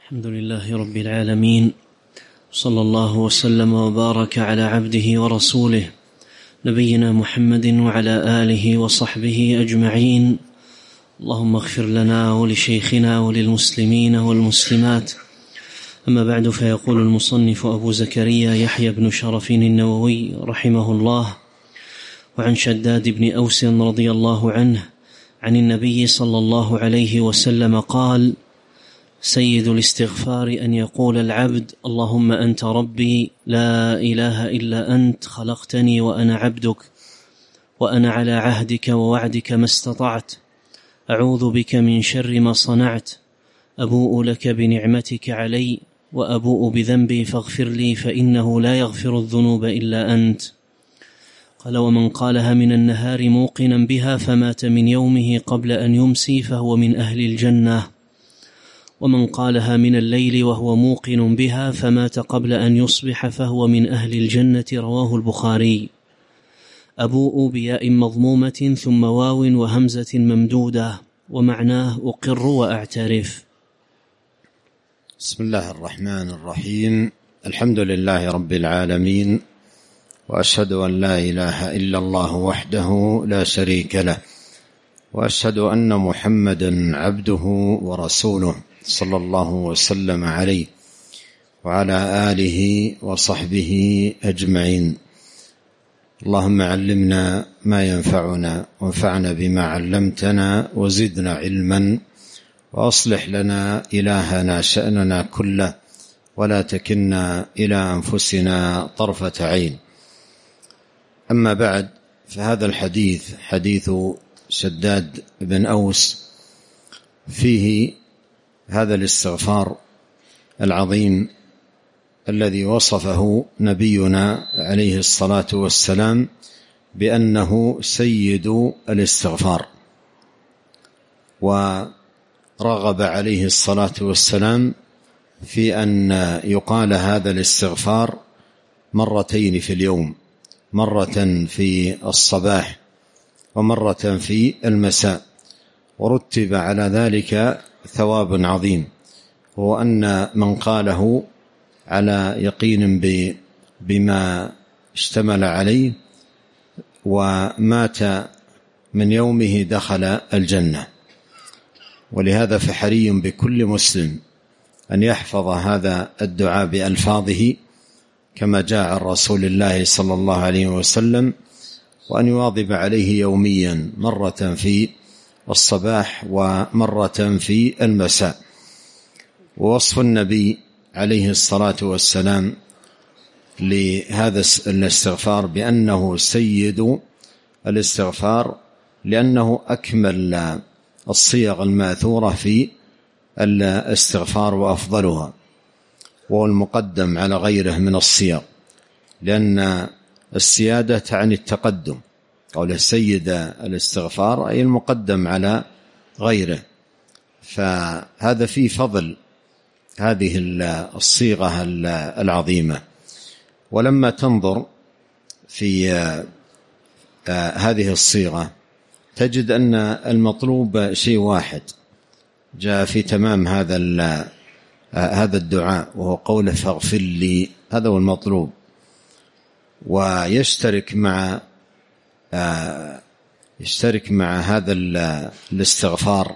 الحمد لله رب العالمين، صلى الله وسلم وبارك على عبده ورسوله نبينا محمد وعلى آله وصحبه أجمعين. اللهم اغفر لنا ولشيخنا وللمسلمين والمسلمات. أما بعد، فيقول المصنف أبو زكريا يحيى بن شرف النووي رحمه الله: وعن شداد بن أوس رضي الله عنه عن النبي صلى الله عليه وسلم قال: سيد الاستغفار أن يقول العبد: اللهم أنت ربي لا إله إلا أنت، خلقتني وأنا عبدك، وأنا على عهدك ووعدك ما استطعت، أعوذ بك من شر ما صنعت، أبوء لك بنعمتك علي وأبوء بذنبي فاغفر لي فإنه لا يغفر الذنوب إلا أنت. قال: ومن قالها من النهار موقنا بها فمات من يومه قبل أن يمسي فهو من أهل الجنة، ومن قالها من الليل وهو موقن بها فمات قبل أن يصبح فهو من أهل الجنة. رواه البخاري. أبوء بياء مضمومة ثم واو وهمزة ممدودة، ومعناه أقر وأعترف. بسم الله الرحمن الرحيم. الحمد لله رب العالمين، وأشهد أن لا إله إلا الله وحده لا شريك له، وأشهد أن محمدا عبده ورسوله صلى الله وسلم عليه وعلى آله وصحبه أجمعين. اللهم علمنا ما ينفعنا، وانفعنا بما علمتنا، وزدنا علما، وأصلح لنا إلهنا شأننا كله، ولا تكلنا إلى أنفسنا طرفة عين. أما بعد، فهذا الحديث حديث شداد بن أوس، فيه هذا الاستغفار العظيم الذي وصفه نبينا عليه الصلاة والسلام بأنه سيد الاستغفار، ورغب عليه الصلاة والسلام في أن يقال هذا الاستغفار مرتين في اليوم، مرة في الصباح ومرة في المساء، ورتب على ذلك ثواب عظيم، هو أن من قاله على يقين بما اشتمل عليه ومات من يومه دخل الجنة. ولهذا فحري بكل مسلم أن يحفظ هذا الدعاء بألفاظه كما جاء عن رسول الله صلى الله عليه وسلم، وأن يواظب عليه يوميا، مرة في الصباح ومرة في المساء. ووصف النبي عليه الصلاة والسلام لهذا الاستغفار بأنه سيد الاستغفار، لأنه أكمل الصيغ الماثورة في الاستغفار وأفضلها، وهو المقدم على غيره من الصيغ، لأن السيادة تعني التقدم. قوله سيد الاستغفار أي المقدم على غيره، فهذا فيه فضل هذه الصيغة العظيمة. ولما تنظر في هذه الصيغة تجد أن المطلوب شيء واحد جاء في تمام هذا الدعاء، وهو قوله فاغفر لي، هذا هو المطلوب. ويشترك مع هذا الاستغفار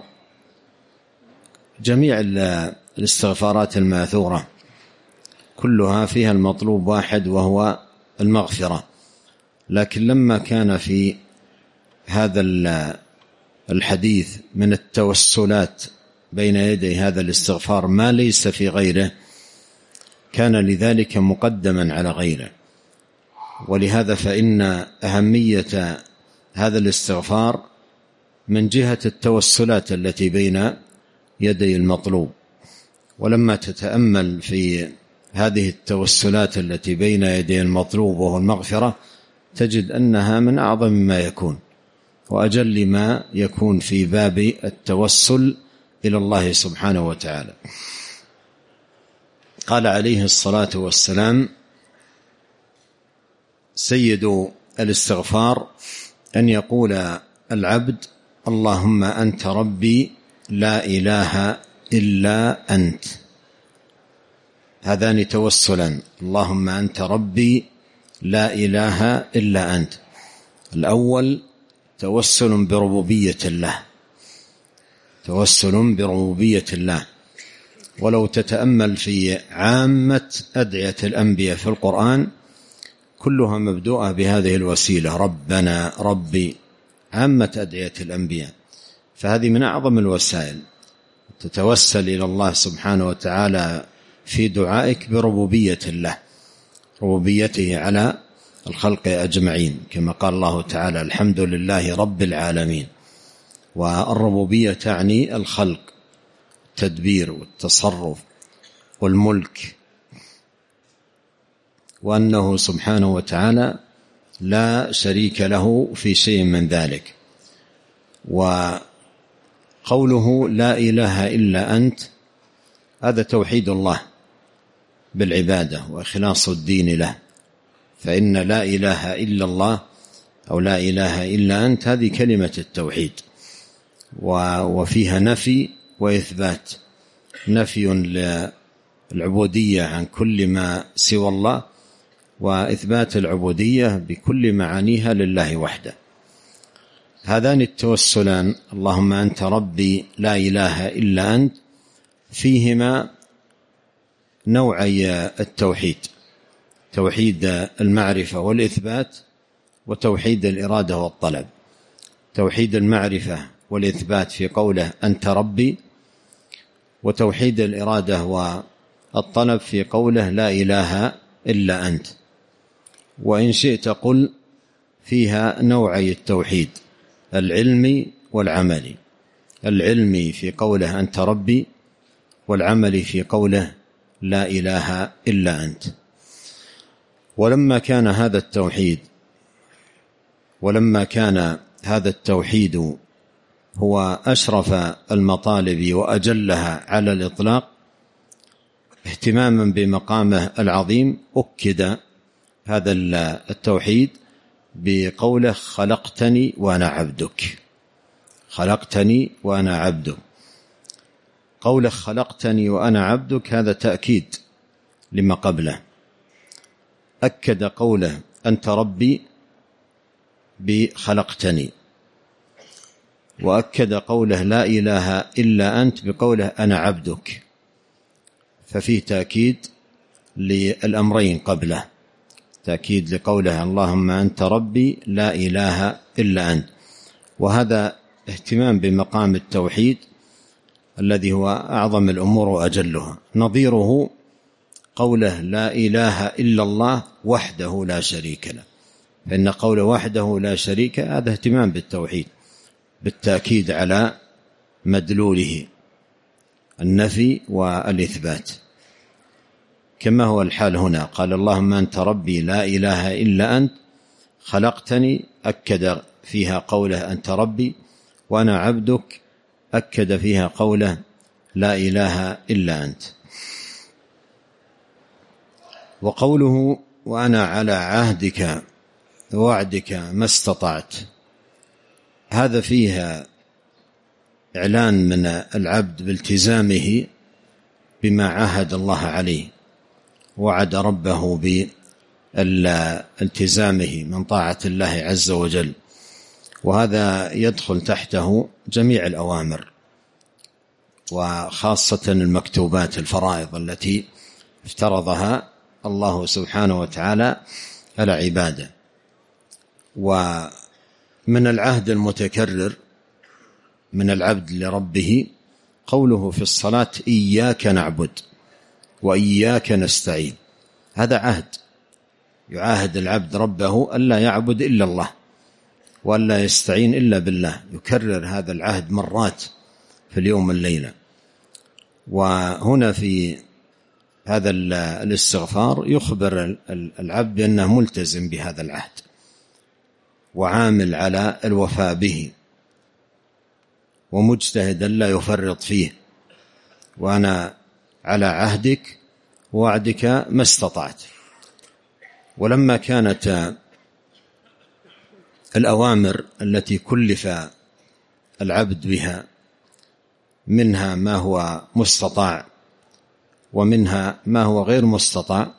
جميع الاستغفارات الماثورة، كلها فيها المطلوب واحد وهو المغفرة. لكن لما كان في هذا الحديث من التوسلات بين يدي هذا الاستغفار ما ليس في غيره، كان لذلك مقدما على غيره. ولهذا فإن أهمية هذا الاستغفار من جهة التوسلات التي بين يدي المطلوب. ولما تتأمل في هذه التوسلات التي بين يدي المطلوب وهو المغفرة، تجد أنها من أعظم ما يكون وأجل ما يكون في باب التوسل إلى الله سبحانه وتعالى. قال عليه الصلاة والسلام: سيد الاستغفار أن يقول العبد: اللهم أنت ربي لا إله إلا أنت، هذان توسلا: اللهم أنت ربي لا إله إلا أنت. الأول توسل بربوبية الله، توسل بربوبية الله. ولو تتأمل في عامة أدعية الأنبياء في القرآن كلها مبدوءة بهذه الوسيلة: ربنا، ربي، عامة أدعية الأنبياء. فهذه من أعظم الوسائل، تتوسل إلى الله سبحانه وتعالى في دعائك بربوبية الله، ربوبيته على الخلق أجمعين، كما قال الله تعالى: الحمد لله رب العالمين. والربوبية تعني الخلق، التدبير والتصرف والملك، وأنه سبحانه وتعالى لا شريك له في شيء من ذلك. وقوله لا إله إلا أنت هذا توحيد الله بالعبادة وإخلاص الدين له، فإن لا إله إلا الله أو لا إله إلا أنت هذه كلمة التوحيد، وفيها نفي وإثبات: نفي للعبودية عن كل ما سوى الله، وإثبات العبودية بكل معانيها لله وحده. هذان التوسلان: اللهم أنت ربي لا إله إلا أنت، فيهما نوعي التوحيد: توحيد المعرفة والإثبات، وتوحيد الإرادة والطلب. توحيد المعرفة والإثبات في قوله أنت ربي، وتوحيد الإرادة والطلب في قوله لا إله إلا أنت. وإن شئت قل فيها نوعي التوحيد: العلمي والعملي. العلمي في قوله أنت ربي، والعملي في قوله لا إله إلا أنت. ولما كان هذا التوحيد هو أشرف المطالب وأجلها على الإطلاق اهتماما بمقامه العظيم، أكد هذا التوحيد بقوله خلقتني وأنا عبدك. خلقتني وأنا عبدك. قوله خلقتني وأنا عبدك هذا تأكيد لما قبله. أكد قوله أنت ربي بخلقتني، وأكد قوله لا إله إلا أنت بقوله أنا عبدك، ففيه تأكيد للأمرين قبله، تأكيد لقوله اللهم أنت ربي لا إله إلا أنت. وهذا اهتمام بمقام التوحيد الذي هو أعظم الأمور وأجلها. نظيره قوله لا إله إلا الله وحده لا شريك له، فإن قوله وحده لا شريك هذا اهتمام بالتوحيد بالتأكيد على مدلوله النفي والإثبات، كما هو الحال هنا. قال اللهم أنت ربي لا إله إلا أنت خلقتني، أكد فيها قوله أنت ربي، وأنا عبدك أكد فيها قوله لا إله إلا أنت. وقوله وأنا على عهدك ووعدك ما استطعت، هذا فيها إعلان من العبد بالتزامه بما عاهد الله عليه، وعد ربه بالتزامه من طاعة الله عز وجل، وهذا يدخل تحته جميع الأوامر، وخاصة المكتوبات الفرائض التي افترضها الله سبحانه وتعالى على عباده. ومن العهد المتكرر من العبد لربه قوله في الصلاة إياك نعبد وإياك نستعين، هذا عهد يعاهد العبد ربه ألا يعبد إلا الله وألا يستعين إلا بالله، يكرر هذا العهد مرات في اليوم والليلة. وهنا في هذا الاستغفار يخبر العبد بأنه ملتزم بهذا العهد وعامل على الوفاء به ومجتهدا لا يفرط فيه، وأنا على عهدك ووعدك ما استطعت. ولما كانت الأوامر التي كلف العبد بها منها ما هو مستطاع ومنها ما هو غير مستطاع،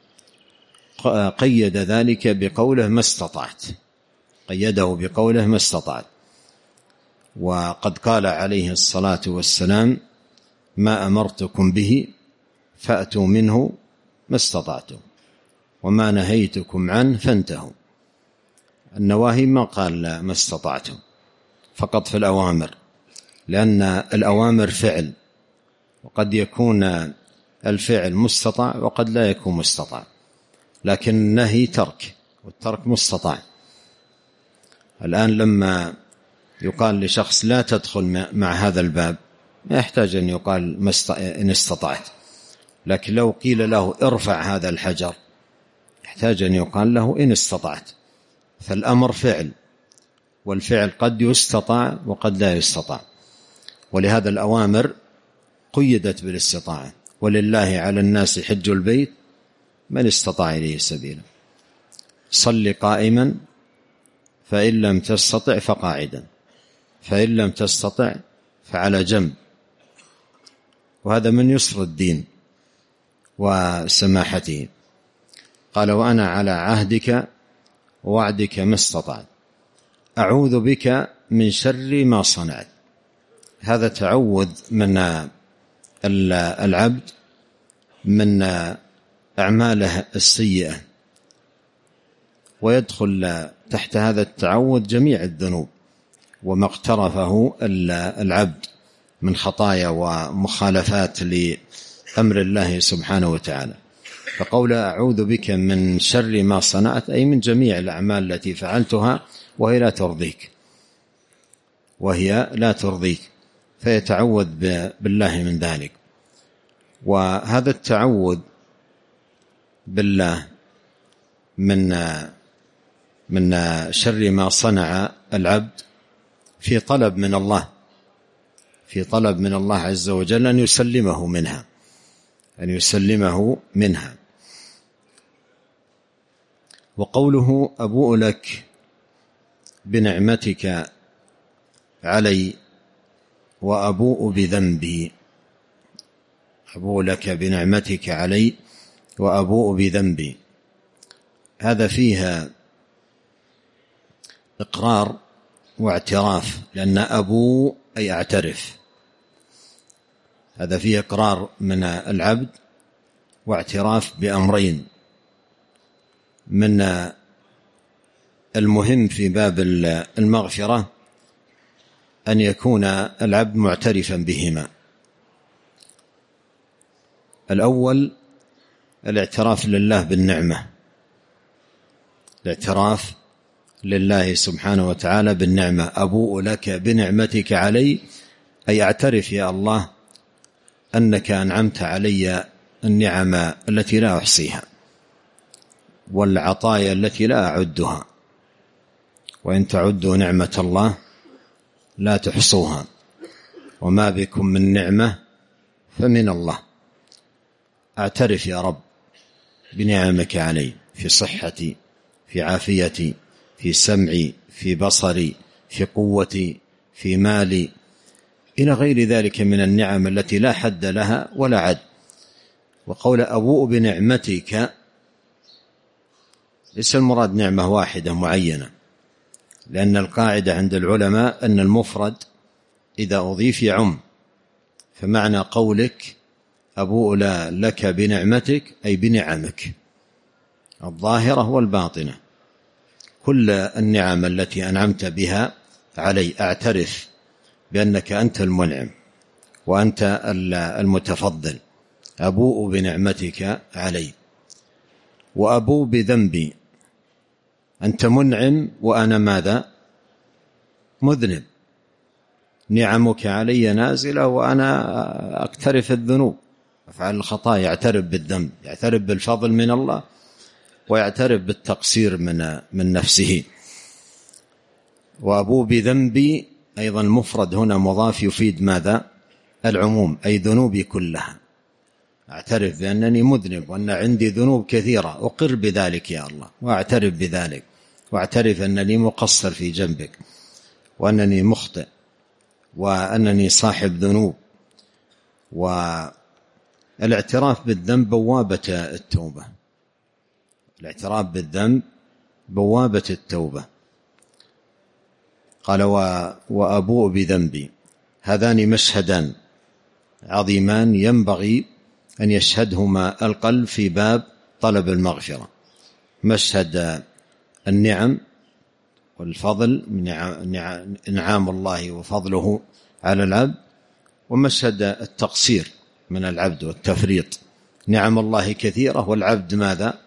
قيد ذلك بقوله ما استطعت، قيده بقوله ما استطعت. وقد قال عليه الصلاة والسلام ما أمرتكم به فأتوا منه ما استطعتم وما نهيتكم عنه فانتهوا. النواهي ما قال ما استطعتم، فقط في الأوامر، لأن الأوامر فعل، وقد يكون الفعل مستطاع وقد لا يكون مستطاع، لكن النهي ترك، والترك مستطاع. الآن لما يقال لشخص لا تدخل مع هذا الباب ما يحتاج أن يقال إن استطعت، لكن لو قيل له ارفع هذا الحجر يحتاج أن يقال له إن استطعت. فالأمر فعل، والفعل قد يستطاع وقد لا يستطاع، ولهذا الأوامر قيدت بالاستطاعة. ولله على الناس حج البيت من استطاع إليه سبيلا، صل قائما فإن لم تستطع فقاعدا فإن لم تستطع فعلى جنب. وهذا من يسر الدين وسماحته. قال وأنا على عهدك ووعدك ما استطعت أعوذ بك من شر ما صنعت. هذا تعوذ من العبد من أعماله السيئة، ويدخل تحت هذا التعوذ جميع الذنوب وما اقترفه العبد من خطايا ومخالفات لأمر الله سبحانه وتعالى. فقول أعوذ بك من شر ما صنعت أي من جميع الأعمال التي فعلتها وهي لا ترضيك، فيتعوذ بالله من ذلك. وهذا التعوذ بالله من شر ما صنع العبد في طلب من الله عز وجل أن يسلمه منها. وقوله أبوء لك بنعمتك علي وأبوء بذنبي، أبوء لك بنعمتك علي وأبوء بذنبي، هذا فيها إقرار واعتراف، لأن أبوء أي أعترف، هذا فيه إقرار من العبد واعتراف بأمرين. من المهم في باب المغفرة أن يكون العبد معترفا بهما. الأول الاعتراف لله بالنعمة، الاعتراف لله سبحانه وتعالى بالنعمة. أبوء لك بنعمتك علي أي أعترف يا الله أنك أنعمت علي النعم التي لا أحصيها والعطايا التي لا أعدها، وإن تعدوا نعمة الله لا تحصوها، وما بكم من نعمة فمن الله. أعترف يا رب بنعمك علي في صحتي، في عافيتي، في سمعي، في بصري، في قوتي، في مالي، إلى غير ذلك من النعم التي لا حد لها ولا عد. وقول أبوء بنعمتك ليس المراد نعمة واحدة معينة، لأن القاعدة عند العلماء أن المفرد إذا أضيف يعم، فمعنى قولك أبوء لك بنعمتك أي بنعمك الظاهرة والباطنة، كل النعم التي أنعمت بها علي أعترف بأنك أنت المنعم وأنت المتفضل. أبوء بنعمتك علي. وأبوء بذنبي، أنت منعم وأنا ماذا؟ مذنب، نعمك علي نازلة وأنا أقترف الذنوب أفعل الخطايا. يعترف بالذنب، يعترف بالفضل من الله، ويعترف بالتقصير من نفسه. وأبوء بذنبي أيضا مفرد هنا مضاف يفيد ماذا؟ العموم، أي ذنوبي كلها. أعترف بأنني مذنب وأن عندي ذنوب كثيرة، أقر بذلك يا الله وأعترف بذلك، وأعترف أنني مقصر في جنبك، وأنني مخطئ، وأنني صاحب ذنوب، الاعتراف بالذنب بوابة التوبة. الاعتراف بالذنب بوابة التوبة. قال وأبوء بذنبي. هذان مشهدان عظيمان ينبغي أن يشهدهما القلب في باب طلب المغفرة: مشهد النعم والفضل من إنعام الله وفضله على العبد، ومشهد التقصير من العبد والتفريط. نعم الله كثيرة والعبد ماذا؟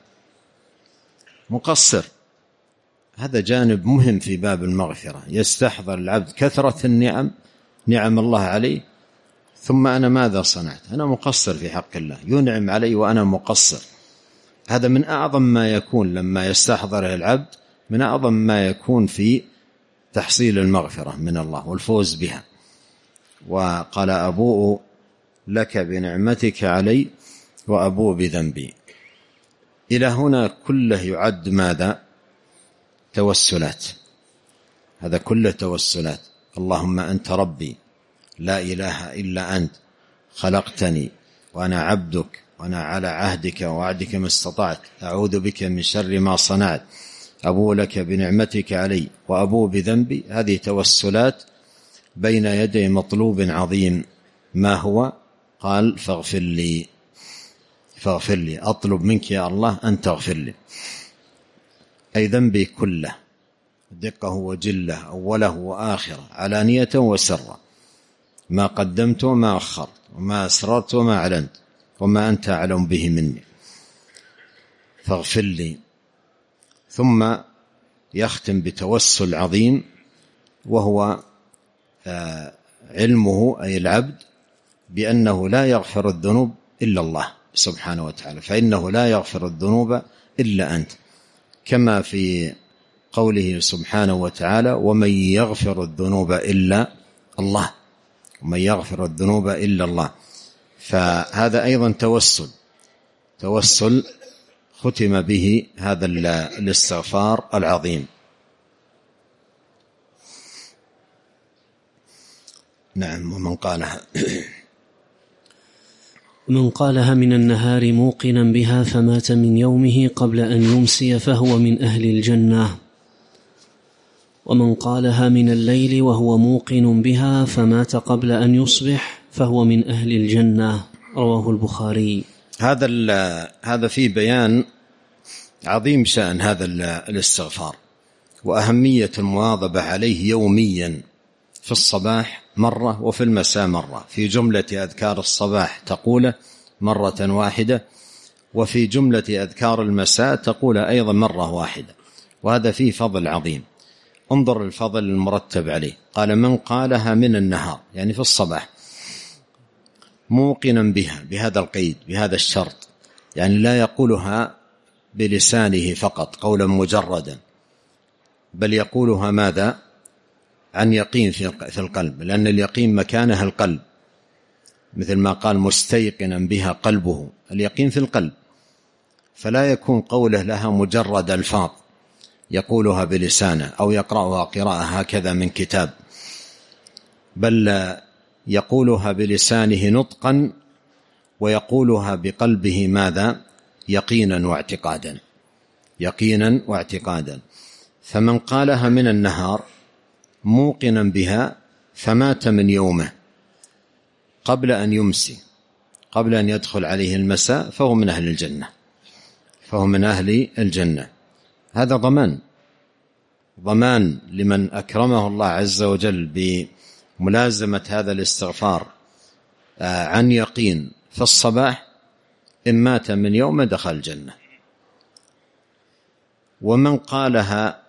مقصر. هذا جانب مهم في باب المغفرة. يستحضر العبد كثرة النعم، نعم الله عليه، ثم أنا ماذا صنعت؟ أنا مقصر في حق الله، ينعم علي وأنا مقصر. هذا من أعظم ما يكون لما يستحضره العبد، من أعظم ما يكون في تحصيل المغفرة من الله والفوز بها. وقال أبوء لك بنعمتك علي وأبوء بذنبي. إلى هنا كله يعد ماذا؟ توسلات. هذا كله توسلات. اللهم أنت ربي لا إله إلا أنت، خلقتني وأنا عبدك، وأنا على عهدك ووعدك ما استطعت، أعوذ بك من شر ما صنعت، أبوء لك بنعمتك علي وأبوء بذنبي. هذه توسلات بين يدي مطلوب عظيم. ما هو؟ قال فاغفر لي، فاغفر لي، أطلب منك يا الله أن تغفر لي، أي ذنبي كله، دقه وجله، أوله وآخره، علانية وسرا، ما قدمت وما أخرت، وما أسررت وما أعلنت، وما أنت أعلم به مني، فاغفر لي. ثم يختم بتوسل عظيم، وهو علمه أي العبد بأنه لا يغفر الذنوب إلا الله سبحانه وتعالى، فإنه لا يغفر الذنوب إلا أنت، كما في قوله سبحانه وتعالى ومن يغفر الذنوب إلا الله، ومن يغفر الذنوب إلا الله. فهذا أيضا توسل ختم به هذا الاستغفار العظيم. نعم. ومن قالها من النهار موقنا بها فمات من يومه قبل أن يمسي فهو من أهل الجنة. ومن قالها من الليل وهو موقن بها فمات قبل أن يصبح فهو من أهل الجنة. رواه البخاري. هذا فيه بيان عظيم شأن هذا الاستغفار، وأهمية المواظبة عليه يوميا، في الصباح مرة وفي المساء مرة. في جملة أذكار الصباح تقول مرة واحدة، وفي جملة أذكار المساء تقول أيضا مرة واحدة، وهذا فيه فضل عظيم. انظر الفضل المرتب عليه. قال من قالها من النهار، يعني في الصباح، موقنا بها، بهذا القيد، بهذا الشرط، يعني لا يقولها بلسانه فقط قولا مجردا، بل يقولها ماذا؟ عن يقين في القلب، لأن اليقين مكانها القلب، مثل ما قال مستيقنا بها قلبه، اليقين في القلب. فلا يكون قوله لها مجرد الفاظ يقولها بلسانه أو يقرأها قراءة هكذا من كتاب، بل يقولها بلسانه نطقا، ويقولها بقلبه ماذا؟ يقينا واعتقادا، يقينا واعتقادا. فمن قالها من النهار موقنا بها فمات من يومه قبل أن يمسي، قبل أن يدخل عليه المساء، فهو من أهل الجنة، فهو من أهل الجنة. هذا ضمان لمن أكرمه الله عز وجل بملازمة هذا الاستغفار عن يقين في الصباح، إن مات من يوم دخل الجنة. ومن قالها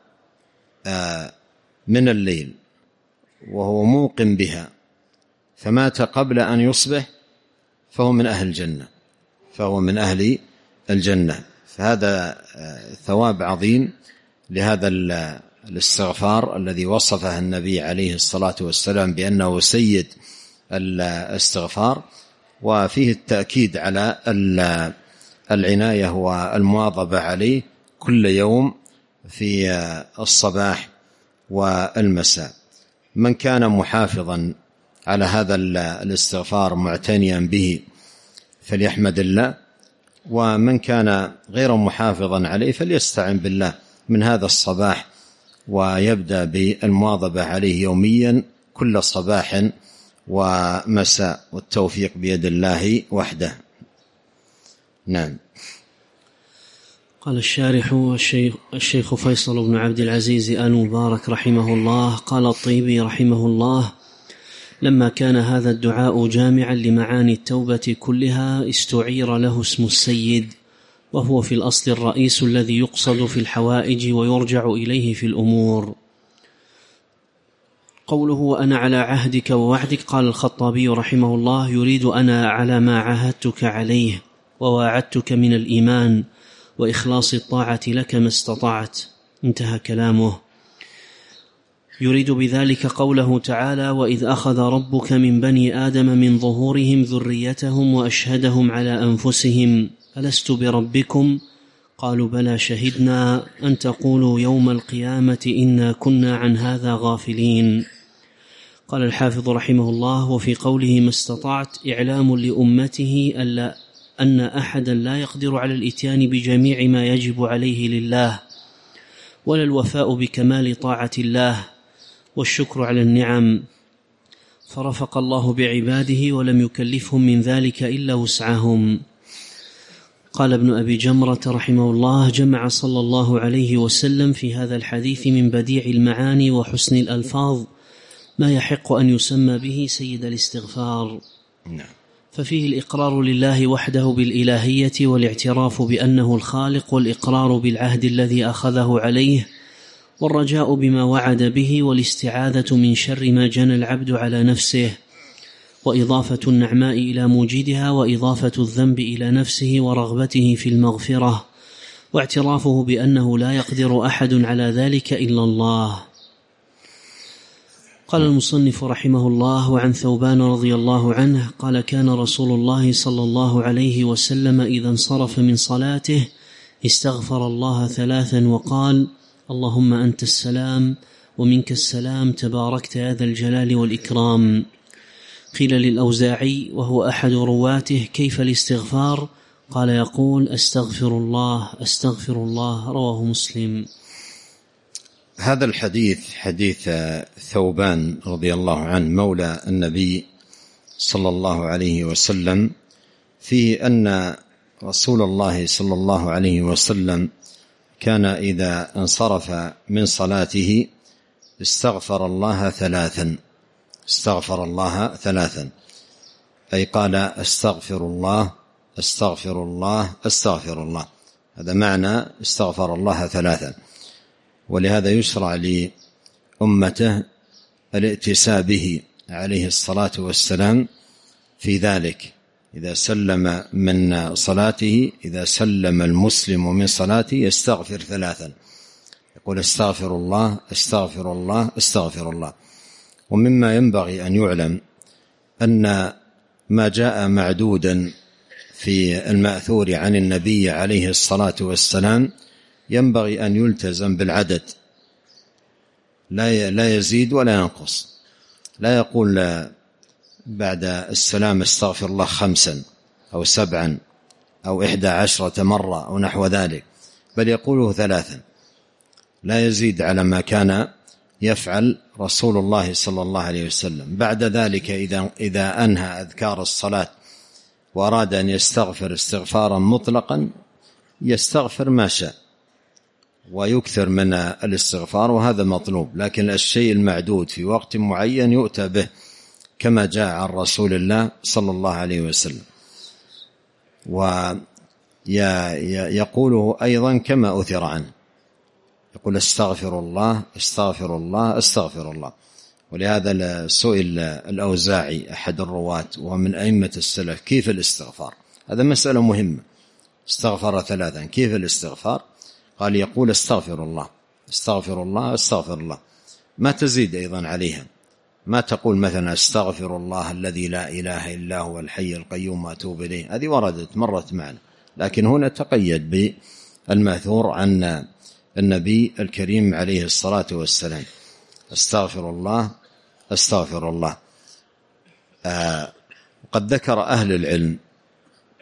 من الليل وهو موقن بها فمات قبل أن يصبح فهو من أهل الجنة، فهو من أهل الجنة. فهذا ثواب عظيم لهذا الاستغفار الذي وصفه النبي عليه الصلاة والسلام بأنه سيد الاستغفار، وفيه التأكيد على العناية والمواظبة عليه كل يوم في الصباح والمساء. من كان محافظا على هذا الاستغفار معتنيا به فليحمد الله، ومن كان غير محافظا عليه فليستعن بالله من هذا الصباح، ويبدأ بالمواظبة عليه يوميا كل صباح ومساء، والتوفيق بيد الله وحده. نعم. قال الشارح الشيخ فيصل بن عبد العزيز آل مبارك رحمه الله: قال الطيبي رحمه الله: لما كان هذا الدعاء جامعا لمعاني التوبة كلها استعير له اسم السيد، وهو في الأصل الرئيس الذي يقصد في الحوائج ويرجع إليه في الأمور. قوله وأنا على عهدك ووعدك، قال الخطابي رحمه الله: يريد أنا على ما عاهدتك عليه وواعدتك من الإيمان وإخلاص الطاعة لك ما استطعت. انتهى كلامه. يريد بذلك قوله تعالى: وإذ أخذ ربك من بني آدم من ظهورهم ذريتهم وأشهدهم على أنفسهم ألست بربكم قالوا بلى شهدنا أن تقولوا يوم القيامة إنا كنا عن هذا غافلين. قال الحافظ رحمه الله: وفي قوله ما استطعت إعلام لأمته أن أحدا لا يقدر على الإتيان بجميع ما يجب عليه لله، ولا الوفاء بكمال طاعة الله والشكر على النعم، فرفق الله بعباده ولم يكلفهم من ذلك إلا وسعهم. قال ابن أبي جمرة رحمه الله: جمع صلى الله عليه وسلم في هذا الحديث من بديع المعاني وحسن الألفاظ ما يحق أن يسمى به سيد الاستغفار. ففيه الإقرار لله وحده بالإلهية والاعتراف بأنه الخالق، والإقرار بالعهد الذي أخذه عليه، والرجاء بما وعد به، والاستعاذة من شر ما جنى العبد على نفسه، وإضافة النعماء إلى موجدها، وإضافة الذنب إلى نفسه، ورغبته في المغفرة، واعترافه بأنه لا يقدر أحد على ذلك إلا الله. قال المصنف رحمه الله: وعن ثوبان رضي الله عنه قال: كان رسول الله صلى الله عليه وسلم إذا انصرف من صلاته استغفر الله 3 وقال: اللهم أنت السلام ومنك السلام تباركت يا ذا الجلال والإكرام. قيل للأوزاعي وهو أحد رواته: كيف الاستغفار؟ قال: يقول أستغفر الله أستغفر الله. رواه مسلم. هذا الحديث حديث ثوبان رضي الله عنه مولى النبي صلى الله عليه وسلم، فيه أن رسول الله صلى الله عليه وسلم كان إذا انصرف من صلاته استغفر الله 3. استغفر الله 3، أي قال أستغفر الله أستغفر الله أستغفر الله. هذا معنى استغفر الله 3. ولهذا يشرع لأمته الائتساء به عليه الصلاة والسلام في ذلك. إذا سلم من صلاته، إذا سلم المسلم من صلاته يستغفر 3، يقول استغفر الله استغفر الله استغفر الله. ومما ينبغي أن يعلم أن ما جاء معدودا في المأثور عن النبي عليه الصلاة والسلام ينبغي أن يلتزم بالعدد، لا يزيد ولا ينقص. لا يقول بعد السلام استغفر الله 5 أو 7 أو 11 مرة أو نحو ذلك، بل يقوله 3، لا يزيد على ما كان يفعل رسول الله صلى الله عليه وسلم. بعد ذلك إذا أنهى أذكار الصلاة وأراد أن يستغفر استغفارا مطلقا يستغفر ما شاء ويكثر من الاستغفار، وهذا مطلوب. لكن الشيء المعدود في وقت معين يؤتى به كما جاء عن رسول الله صلى الله عليه وسلم، ويقوله أيضا كما أثر عنه، يقول استغفر الله استغفر الله استغفر الله. ولهذا سئل الأوزاعي أحد الرواة ومن أئمة السلف كيف الاستغفار، هذا مسألة مهمة. استغفر 3، كيف الاستغفار؟ قال يقول استغفر الله استغفر الله استغفر الله، ما تزيد أيضا عليها. ما تقول مثلا استغفر الله الذي لا إله إلا هو الحي القيوم وأتوب إليه، هذه وردت مرت معنا، لكن هنا تقيد بالمأثور عن النبي الكريم عليه الصلاة والسلام، استغفر الله استغفر الله. قد ذكر أهل العلم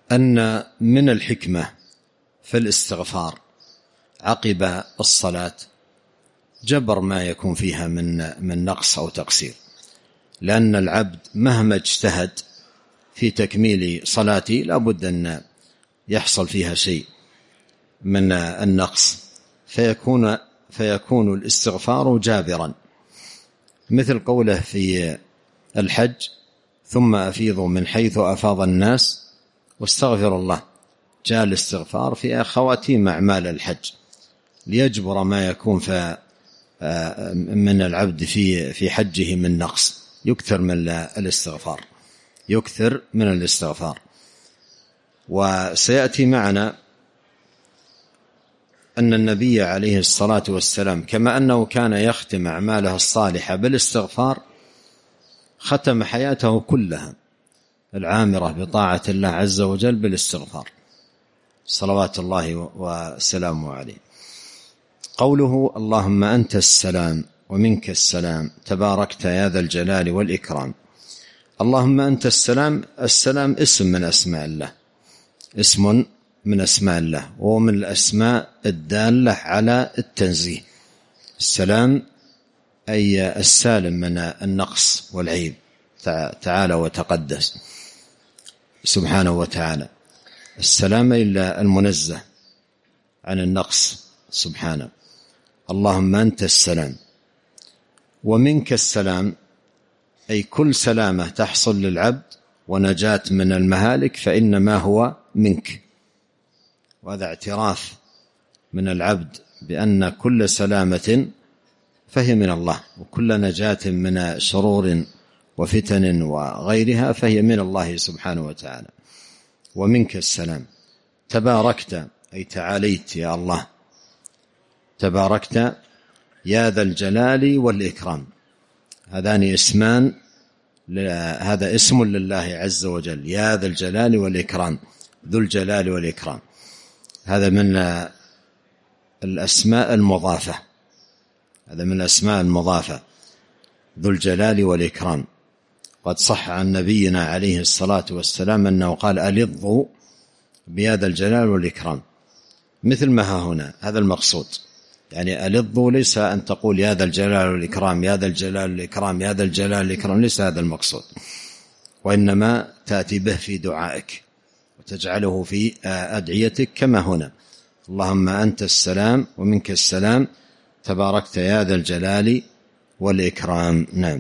أن من الحكمة في الاستغفار عقب الصلاة جبر ما يكون فيها من نقص أو تقصير، لأن العبد مهما اجتهد في تكميل صلاته لا بد أن يحصل فيها شيء من النقص، فيكون الاستغفار جابرا، مثل قوله في الحج: ثم أفيضوا من حيث أفاض الناس واستغفر الله. جاء الاستغفار في خواتيم أعمال الحج ليجبر ما يكون من العبد في حجه من نقص، يكثر من الاستغفار. وسيأتي معنا أن النبي عليه الصلاة والسلام كما أنه كان يختم أعماله الصالحة بالاستغفار، ختم حياته كلها العامرة بطاعة الله عز وجل بالاستغفار صلوات الله وسلامه عليه. قوله: اللهم أنت السلام ومنك السلام تباركت يا ذا الجلال والإكرام. اللهم أنت السلام، السلام اسم من أسماء الله، اسم من أسماء الله، وهو من الأسماء الدالة على التنزيه. السلام أي السالم من النقص والعيب، تعالى وتقدس سبحانه وتعالى. السلام إلا المنزه عن النقص سبحانه. اللهم أنت السلام ومنك السلام، أي كل سلامة تحصل للعبد ونجاة من المهالك فإنما هو منك. وهذا اعتراف من العبد بأن كل سلامة فهي من الله، وكل نجاة من شرور وفتن وغيرها فهي من الله سبحانه وتعالى. ومنك السلام. تباركت أي تعاليت يا الله، تباركت يا ذا الجلال والإكرام. هذان اسمان، هذا اسم لله عز وجل، يا ذا الجلال والإكرام، ذو الجلال والإكرام. هذا من الأسماء المضافة، هذا من الأسماء المضافة، ذو الجلال والإكرام. قد صح عن نبينا عليه الصلاة والسلام أنه قال: ألظوا بهذا الجلال والإكرام، مثل ما ها هنا. هذا المقصود، يعني ألظوا ليس أن تقول يا ذا الجلال والإكرام، يا ذا الجلال والإكرام، يا ذا الجلال والإكرام، ليس هذا المقصود، وإنما تأتي به في دعائك وتجعله في أدعيتك كما هنا: اللهم أنت السلام ومنك السلام تباركت يا ذا الجلال والإكرام. نعم.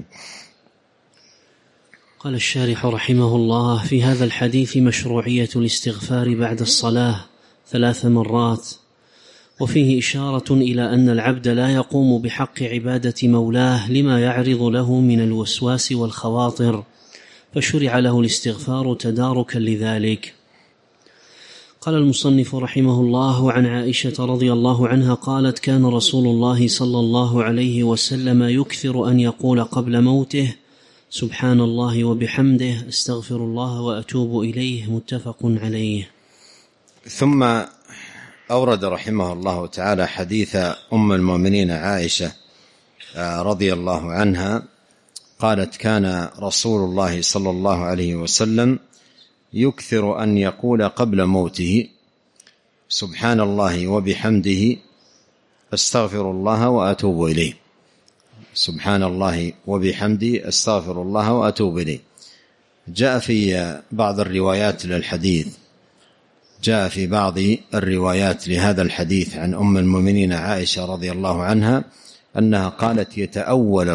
قال الشارح رحمه الله: في هذا الحديث مشروعية الاستغفار بعد الصلاة 3 مرات، وفيه إشارة إلى أن العبد لا يقوم بحق عبادة مولاه لما يعرض له من الوسواس والخواطر، فشرع له الاستغفار تداركا لذلك. قال المصنف رحمه الله: عن عائشة رضي الله عنها قالت: كان رسول الله صلى الله عليه وسلم يكثر أن يقول قبل موته: سبحان الله وبحمده، استغفر الله وأتوب إليه، متفق عليه. ثم أورد رحمه الله تعالى حديث أم المؤمنين عائشة رضي الله عنها قالت: كان رسول الله صلى الله عليه وسلم يكثر أن يقول قبل موته: سبحان الله وبحمده، استغفر الله وأتوب إليه. سبحان الله وبحمده، استغفر الله وأتوب إليه. جاء في بعض الروايات للحديث، جاء في بعض الروايات لهذا الحديث عن أم المؤمنين عائشة رضي الله عنها أنها قالت: يتأول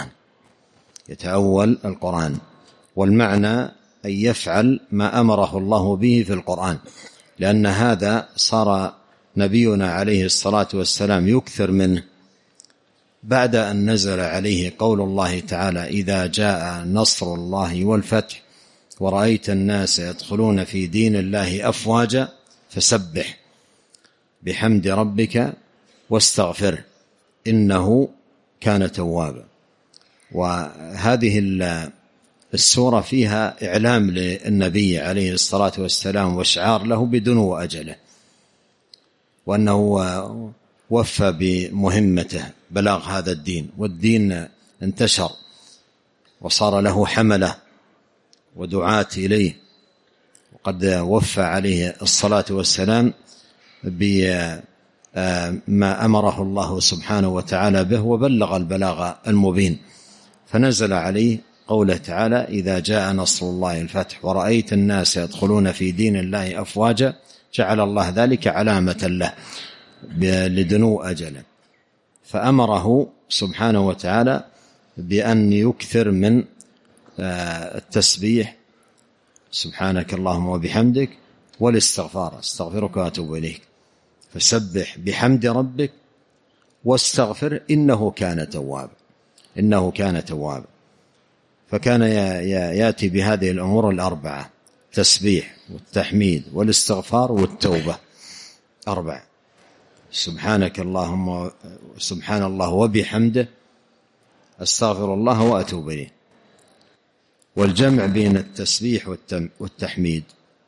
القرآن، والمعنى أن يفعل ما أمره الله به في القرآن، لأن هذا صار نبينا عليه الصلاة والسلام يكثر منه بعد أن نزل عليه قول الله تعالى: إذا جاء نصر الله والفتح ورأيت الناس يدخلون في دين الله أفواجا فسبح بحمد ربك واستغفره إنه كان توابا. وهذه السورة فيها إعلام للنبي عليه الصلاة والسلام وإشعار له بدنو أجله، وأنه وفى بمهمته بلاغ هذا الدين، والدين انتشر وصار له حملة ودعاة إليه، وقد وفى عليه الصلاة والسلام بما أمره الله سبحانه وتعالى به، وبلغ البلاغ المبين. فنزل عليه قوله تعالى: إذا جاء نصر الله الفتح ورأيت الناس يدخلون في دين الله أفواجا جعل الله ذلك علامة له لدنو أجله. فأمره سبحانه وتعالى بأن يكثر من التسبيح سبحانك اللهم وبحمدك والاستغفار، استغفرك وأتوب إليك. فسبح بحمد ربك واستغفر إنه كان توابا، إنه كان توابا. فكان يأتي بهذه الأمور الأربعة: التسبيح والتحميد والاستغفار والتوبة، أربعة: سبحانك اللهم، سبحان الله وبحمده، أستغفر الله وأتوب إليه. والجمع بين التسبيح والتحميد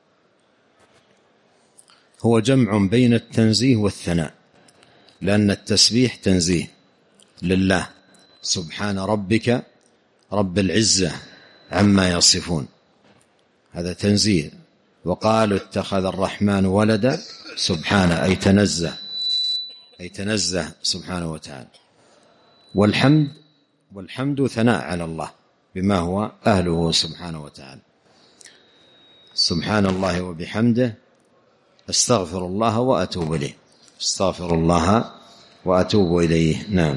هو جمع بين التنزيه والثناء، لأن التسبيح تنزيه لله سبحان ربك رب العزة عما يصفون، هذا تنزيه. وقالوا اتخذ الرحمن ولدا سبحانه، أي تنزه سبحانه وتعالى. والحمد ثناء على الله بما هو أهله سبحانه وتعالى. سبحان الله وبحمده، استغفر الله وأتوب إليه، استغفر الله وأتوب إليه. نعم.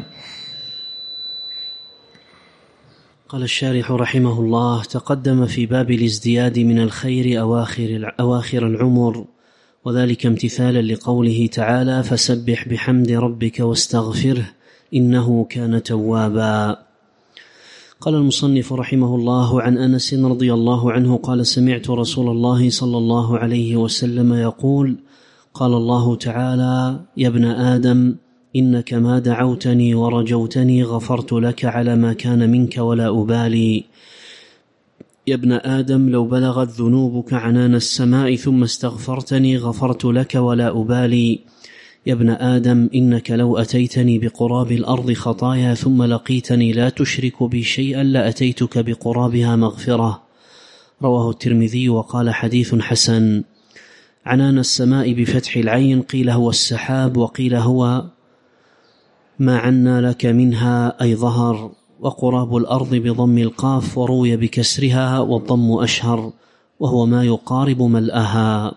قال الشارح رحمه الله: تقدم في باب الازدياد من الخير أواخر العمر، وذلك امتثالا لقوله تعالى: فسبح بحمد ربك واستغفره إنه كان توابا. قال المصنف رحمه الله: عن أنس رضي الله عنه قال: سمعت رسول الله صلى الله عليه وسلم يقول: قال الله تعالى: يا ابن آدم إنك ما دعوتني ورجوتني غفرت لك على ما كان منك ولا أبالي. يا ابن آدم لو بلغت ذنوبك عنان السماء ثم استغفرتني غفرت لك ولا أبالي. يا ابن آدم إنك لو أتيتني بقراب الأرض خطايا ثم لقيتني لا تشرك بي شيئا لأتيتك بقرابها مغفرة. رواه الترمذي وقال: حديث حسن. عنان السماء بفتح العين قيل هو السحاب، وقيل هو ما عنا لك منها أي ظهر. وقراب الأرض بضم القاف، وروي بكسرها والضم أشهر، وهو ما يقارب ملأها.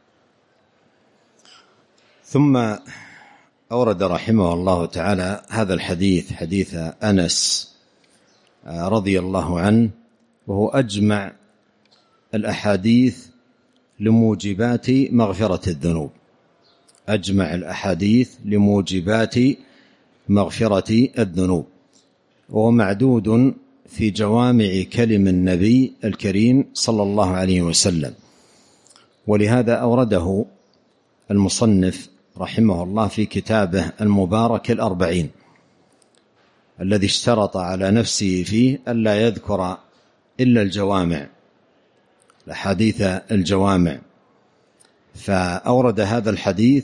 ثم أورد رحمه الله تعالى هذا الحديث، حديث أنس رضي الله عنه، وهو أجمع الأحاديث لموجبات مغفرة الذنوب، أجمع الأحاديث لموجبات مغفرة الذنوب، وهو معدود في جوامع كلم النبي الكريم صلى الله عليه وسلم. ولهذا أورده المصنف رحمه الله في كتابه المبارك 40 الذي اشترط على نفسه فيه ألا يذكر إلا الجوامع، الأحاديث الجوامع. فأورد هذا الحديث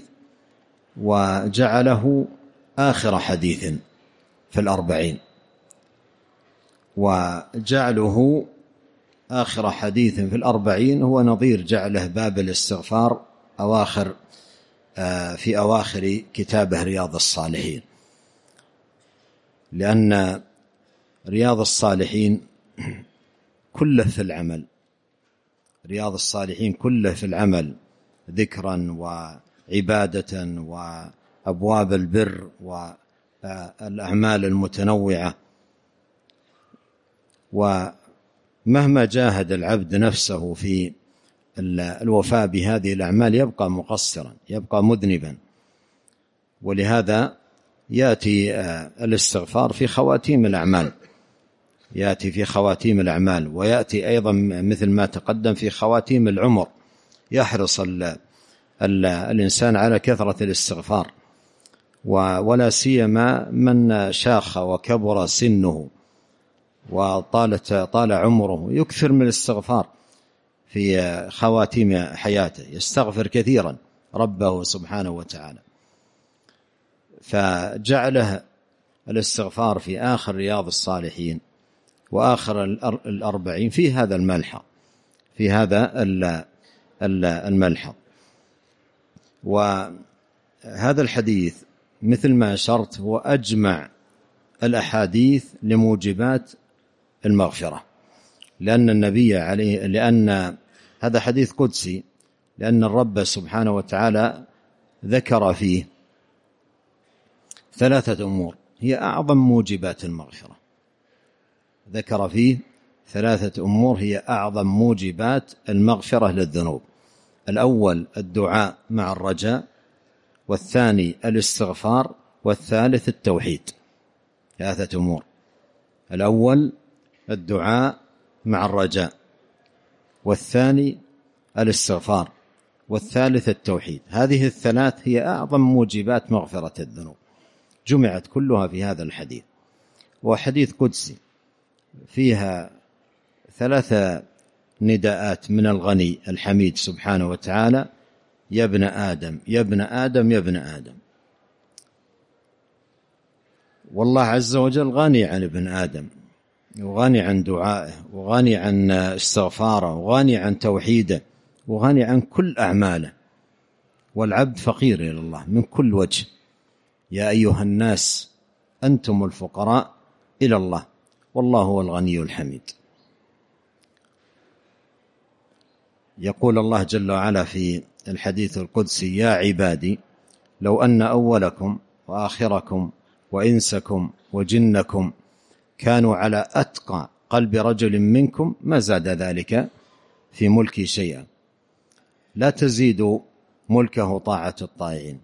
وجعله آخر حديث في 40، وجعله آخر حديث في 40 هو نظير جعله باب الاستغفار في أواخر كتابه رياض الصالحين، لأن رياض الصالحين كله في العمل، رياض الصالحين كله في العمل، ذكرا وعبادة وأبواب البر والأعمال المتنوعة. ومهما جاهد العبد نفسه في الوفاء بهذه الأعمال يبقى مقصرا، يبقى مذنبا. ولهذا يأتي الاستغفار في خواتيم الأعمال، يأتي في خواتيم الأعمال، ويأتي أيضا مثل ما تقدم في خواتيم العمر. يحرص الإنسان على كثرة الاستغفار، ولا سيما من شاخ وكبر سنه طال عمره، يكثر من الاستغفار في خواتيم حياته، يستغفر كثيرا ربه سبحانه وتعالى. فجعله الاستغفار في آخر رياض الصالحين وآخر 40 في هذا الملحق، في هذا الملحظ. وهذا الحديث مثل ما أشرت هو أجمع الأحاديث لموجبات المغفرة، لأن هذا حديث قدسي، لأن الرب سبحانه وتعالى ذكر فيه 3 أمور هي أعظم موجبات المغفرة. ذكر فيه 3 أمور هي أعظم موجبات المغفرة للذنوب. الأول الدعاء مع الرجاء، والثاني الاستغفار، والثالث التوحيد. 3 أمور: الأول الدعاء مع الرجاء، والثاني الاستغفار، والثالث التوحيد. هذه ال3 هي أعظم موجبات مغفرة الذنوب، جمعت كلها في هذا الحديث. وحديث قدسي فيها 3 نداءات من الغني الحميد سبحانه وتعالى: يا ابن آدم، يا ابن آدم، يا ابن آدم. والله عز وجل غني عن ابن آدم، وغني عن دعائه، وغني عن استغفاره، وغني عن توحيده، وغني عن كل أعماله، والعبد فقير إلى الله من كل وجه. يا أيها الناس أنتم الفقراء إلى الله والله هو الغني الحميد. يقول الله جل وعلا في الحديث القدسي: يا عبادي لو أن أولكم وآخركم وإنسكم وجنكم كانوا على أتقى قلب رجل منكم ما زاد ذلك في ملكي شيئا. لا تزيد ملكه طاعة الطائعين،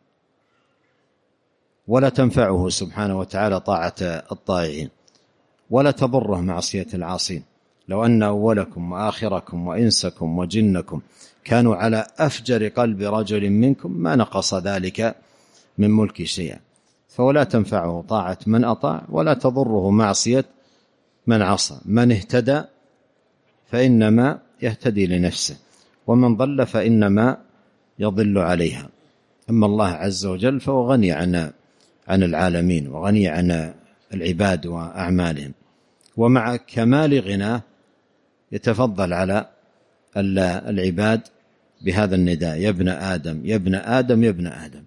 ولا تنفعه سبحانه وتعالى طاعة الطائعين، ولا تضره معصية العاصين. لو أن أولكم وآخركم وإنسكم وجنكم كانوا على أفجر قلب رجل منكم ما نقص ذلك من ملك شيئا. فولا تنفعه طاعة من أطاع، ولا تضره معصية من عصى. من اهتدى فإنما يهتدي لنفسه، ومن ضل فإنما يضل عليها. أما الله عز وجل فهو غني عن العالمين، وغني عن العباد وأعمالهم، ومع كمال غناه يتفضل على العباد بهذا النداء: يا ابن آدم، يا ابن آدم، يا ابن آدم.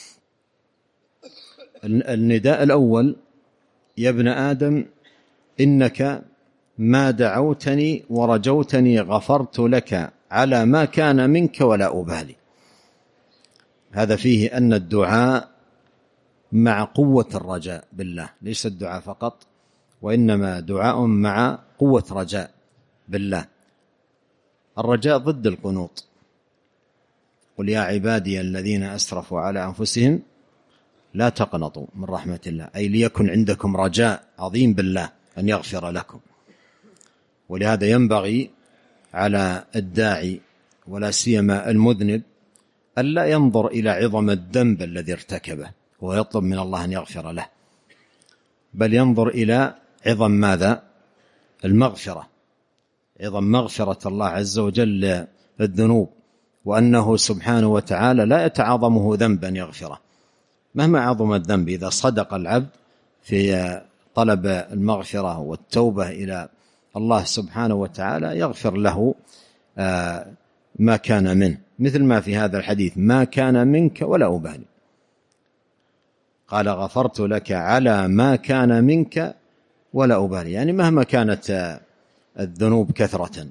النداء الأول: يا ابن آدم إنك ما دعوتني ورجوتني غفرت لك على ما كان منك ولا أبالي. هذا فيه أن الدعاء مع قوة الرجاء بالله، ليس الدعاء فقط، وإنما دعاء مع قوة رجاء بالله. الرجاء ضد القنوط. قل يا عبادي الذين أسرفوا على أنفسهم لا تقنطوا من رحمة الله، أي ليكن عندكم رجاء عظيم بالله أن يغفر لكم. ولهذا ينبغي على الداعي ولا سيما المذنب ألا ينظر إلى عظم الذنب الذي ارتكبه ويطلب من الله أن يغفر له، بل ينظر إلى عظم ماذا؟ المغفرة، عظم مغفرة الله عز وجل للذنوب، وأنه سبحانه وتعالى لا يتعاظمه ذنبا يغفره مهما عظم الذنب. إذا صدق العبد في طلب المغفرة والتوبة إلى الله سبحانه وتعالى يغفر له ما كان منه، مثل ما في هذا الحديث: ما كان منك ولا أبالي. قال: غفرت لك على ما كان منك ولا أبالي، يعني مهما كانت الذنوب كثرة.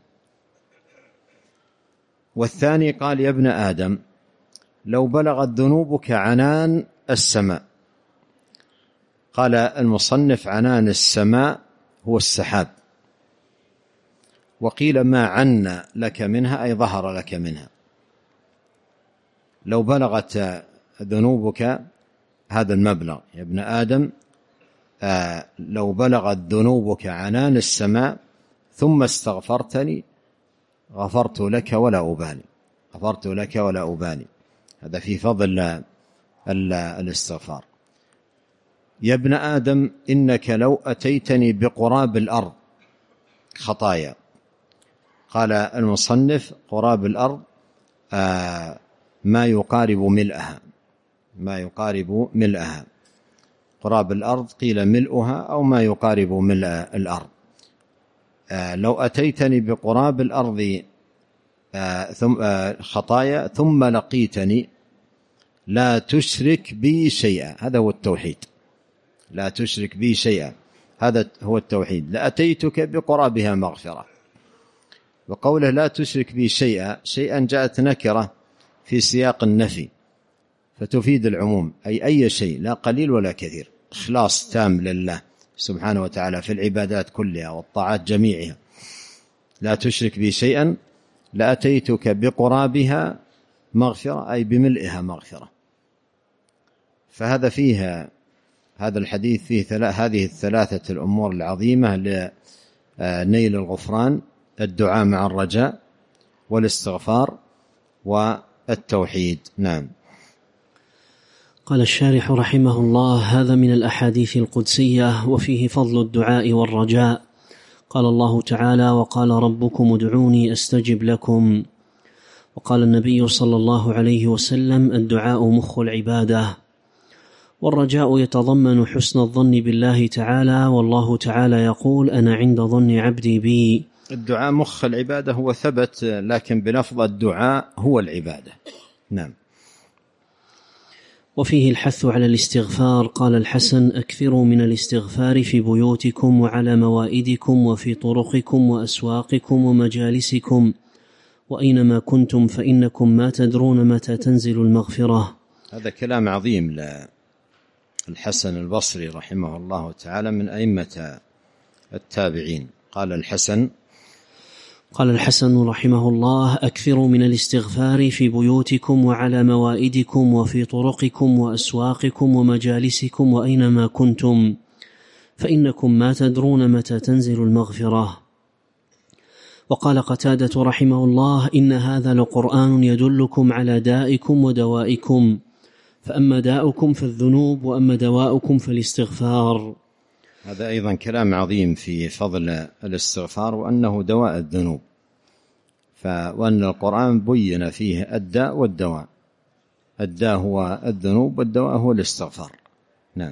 والثاني قال: يا ابن آدم لو بلغت ذنوبك عنان السماء. قال المصنف: عنان السماء هو السحاب، وقيل ما عنا لك منها أي ظهر لك منها. لو بلغت ذنوبك هذا المبلغ يا ابن آدم، لو بلغت ذنوبك عنان السماء ثم استغفرتني غفرت لك ولا أبالي، غفرت لك ولا أبالي. هذا في فضل الاستغفار. يا ابن آدم إنك لو أتيتني بقراب الأرض خطايا. قال المصنف: قراب الأرض ما يقارب ملئها، ما يقارب ملئها. قراب الأرض قيل ملئها أو ما يقارب ملء الأرض. لو أتيتني بقراب الأرض خطايا ثم لقيتني لا تشرك بي شيئا، هذا هو التوحيد، لا تشرك بي شيئا، هذا هو التوحيد، لأتيتك بقرابها مغفرة. وقوله لا تشرك بي شيئا، شيئا جاءت نكرة في سياق النفي فتفيد العموم، أي شيء، لا قليل ولا كثير، إخلاص تام لله سبحانه وتعالى في العبادات كلها والطاعات جميعها. لا تشرك بي شيئا لأتيتك بقرابها مغفرة، أي بملئها مغفرة. فهذا فيها، هذا الحديث فيه هذه الثلاثة الأمور العظيمة لنيل الغفران: الدعاء مع الرجاء، والاستغفار، والتوحيد. نعم. قال الشارح رحمه الله: هذا من الأحاديث القدسية، وفيه فضل الدعاء والرجاء. قال الله تعالى: وقال ربكم ادعوني أستجب لكم. وقال النبي صلى الله عليه وسلم: الدعاء مخ العبادة. والرجاء يتضمن حسن الظن بالله تعالى، والله تعالى يقول: أنا عند ظن عبدي بي. الدعاء مخ العبادة هو ثبت، لكن بلفظ الدعاء هو العبادة. نعم. وفيه الحث على الاستغفار. قال الحسن: أكثروا من الاستغفار في بيوتكم وعلى موائدكم وفي طرقكم وأسواقكم ومجالسكم وأينما كنتم فإنكم ما تدرون متى تنزل المغفرة. هذا كلام عظيم للحسن البصري رحمه الله تعالى، من أئمة التابعين. قال الحسن رحمه الله: أكثروا من الاستغفار في بيوتكم وعلى موائدكم وفي طرقكم وأسواقكم ومجالسكم وأينما كنتم فإنكم ما تدرون متى تنزل المغفرة. وقال قتادة رحمه الله: إن هذا لقرآن يدلكم على دائكم ودوائكم، فأما داؤكم فالذنوب وأما دواؤكم فالاستغفار. هذا أيضا كلام عظيم في فضل الاستغفار، وأنه دواء الذنوب، وأن القرآن بين فيه الداء والدواء. الداء هو الذنوب والدواء هو الاستغفار. نعم.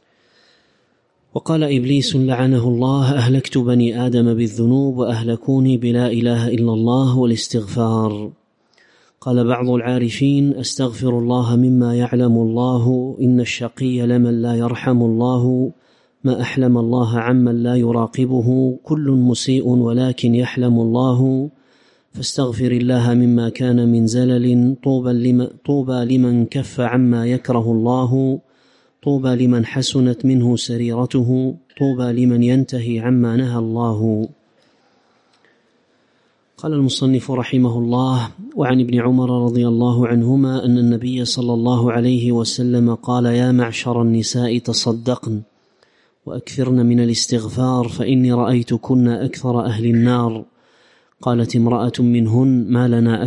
وقال إبليس لعنه الله: أهلكت بني آدم بالذنوب وأهلكوني بلا إله إلا الله والاستغفار. قال بعض العارفين: أستغفر الله مما يعلم الله، إن الشقي لمن لا يرحم الله، ما أحلم الله عمن لا يراقبه، كل مسيء ولكن يحلم الله، فاستغفر الله مما كان من زلل، طوبى لمن كف عما يكره الله، طوبى لمن حسنت منه سريرته، طوبى لمن ينتهي عما نهى الله. قال المصنف رحمه الله: وعن ابن عمر رضي الله عنهما أن النبي صلى الله عليه وسلم قال: يا معشر النساء تصدقن وأكثرن من الاستغفار، فإني رأيتكن أكثر أهل النار. قالت امرأة منهن: ما لنا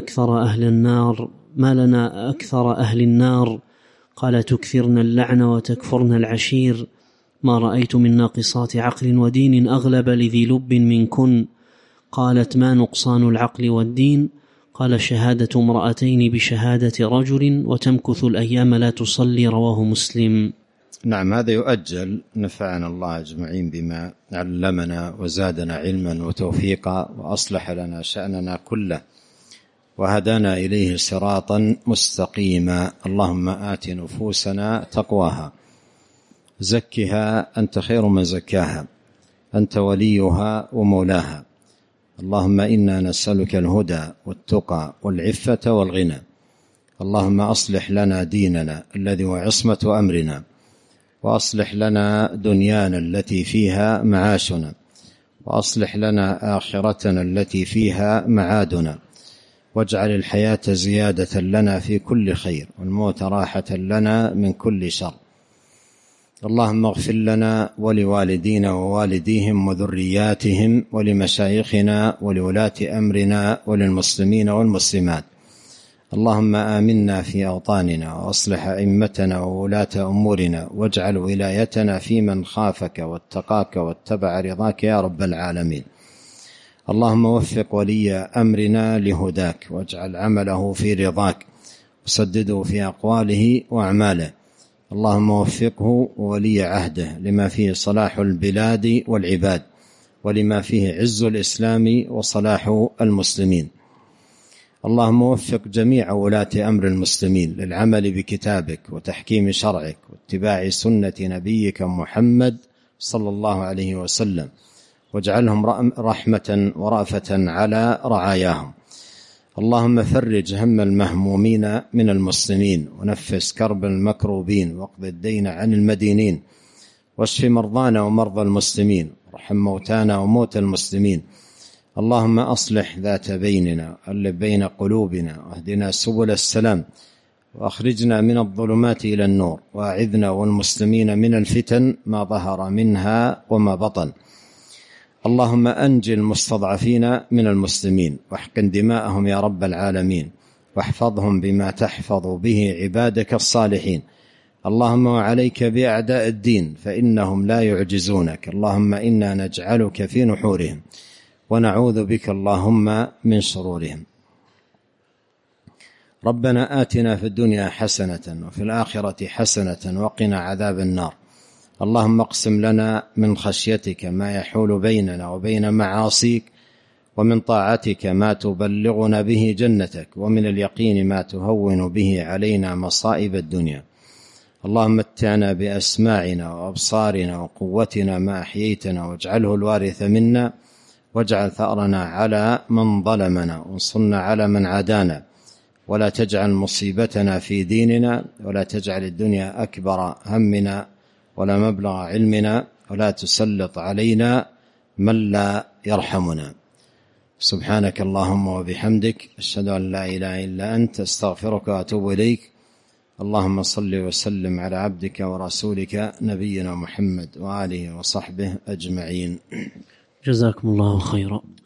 أكثر أهل النار؟ قال: تكثرن اللعن وتكفرن العشير، ما رأيت من ناقصات عقل ودين أغلب لذي لب منكن. قالت: ما نقصان العقل والدين؟ قال: شهادة امرأتين بشهادة رجل وتمكث الأيام لا تصلي. رواه مسلم. نعم. هذا يؤجل، نفعنا الله أجمعين بما علمنا وزادنا علما وتوفيقا، وأصلح لنا شأننا كله، وهدانا إليه صراطا مستقيما. اللهم آت نفوسنا تقواها، زكها أنت خير من زكاها، أنت وليها ومولاها. اللهم إنا نسألك الهدى والتقى والعفة والغنى. اللهم أصلح لنا ديننا الذي هو عصمة أمرنا، وأصلح لنا دنيانا التي فيها معاشنا، وأصلح لنا آخرتنا التي فيها معادنا، واجعل الحياة زيادة لنا في كل خير، والموت راحة لنا من كل شر. اللهم اغفر لنا ولوالدينا ووالديهم وذرياتهم ولمشايخنا ولولاة أمرنا وللمسلمين والمسلمات. اللهم آمنا في أوطاننا، وأصلح أئمتنا وولاة أمورنا، واجعل ولايتنا في من خافك واتقاك واتبع رضاك يا رب العالمين. اللهم وفق ولي أمرنا لهداك، واجعل عمله في رضاك، وسدده في أقواله وأعماله. اللهم وفقه وولي عهده لما فيه صلاح البلاد والعباد، ولما فيه عز الإسلام وصلاح المسلمين. اللهم وفق جميع ولاة أمر المسلمين للعمل بكتابك وتحكيم شرعك واتباع سنة نبيك محمد صلى الله عليه وسلم، واجعلهم رحمة ورأفة على رعاياهم. اللهم فرج هم المهمومين من المسلمين، ونفس كرب المكروبين، واقض الدين عن المدينين، واشف مرضانا ومرضى المسلمين، وارحم موتانا وموتى المسلمين. اللهم أصلح ذات بيننا، ألف بين قلوبنا، واهدنا سبل السلام، وأخرجنا من الظلمات إلى النور، وأعذنا والمسلمين من الفتن ما ظهر منها وما بطن. اللهم أنجِ المستضعفين من المسلمين، واحقن دماءهم يا رب العالمين، واحفظهم بما تحفظ به عبادك الصالحين. اللهم وعليك بأعداء الدين فإنهم لا يعجزونك. اللهم إنا نجعلك في نحورهم، ونعوذ بك اللهم من شرورهم. ربنا آتنا في الدنيا حسنة وفي الآخرة حسنة وقنا عذاب النار. اللهم اقسم لنا من خشيتك ما يحول بيننا وبين معاصيك، ومن طاعتك ما تبلغنا به جنتك، ومن اليقين ما تهون به علينا مصائب الدنيا. اللهم متعنا بأسماعنا وأبصارنا وقوتنا ما أحييتنا، واجعله الوارث منا، واجعل ثأرنا على من ظلمنا، وانصرنا على من عادانا، ولا تجعل مصيبتنا في ديننا، ولا تجعل الدنيا أكبر همنا ولا مبلغ علمنا، ولا تسلط علينا من لا يرحمنا. سبحانك اللهم وبحمدك، أشهد أن لا إله إلا أنت، أستغفرك وأتوب إليك. اللهم صل وسلم على عبدك ورسولك نبينا محمد وآله وصحبه أجمعين. جزاكم الله خيرا.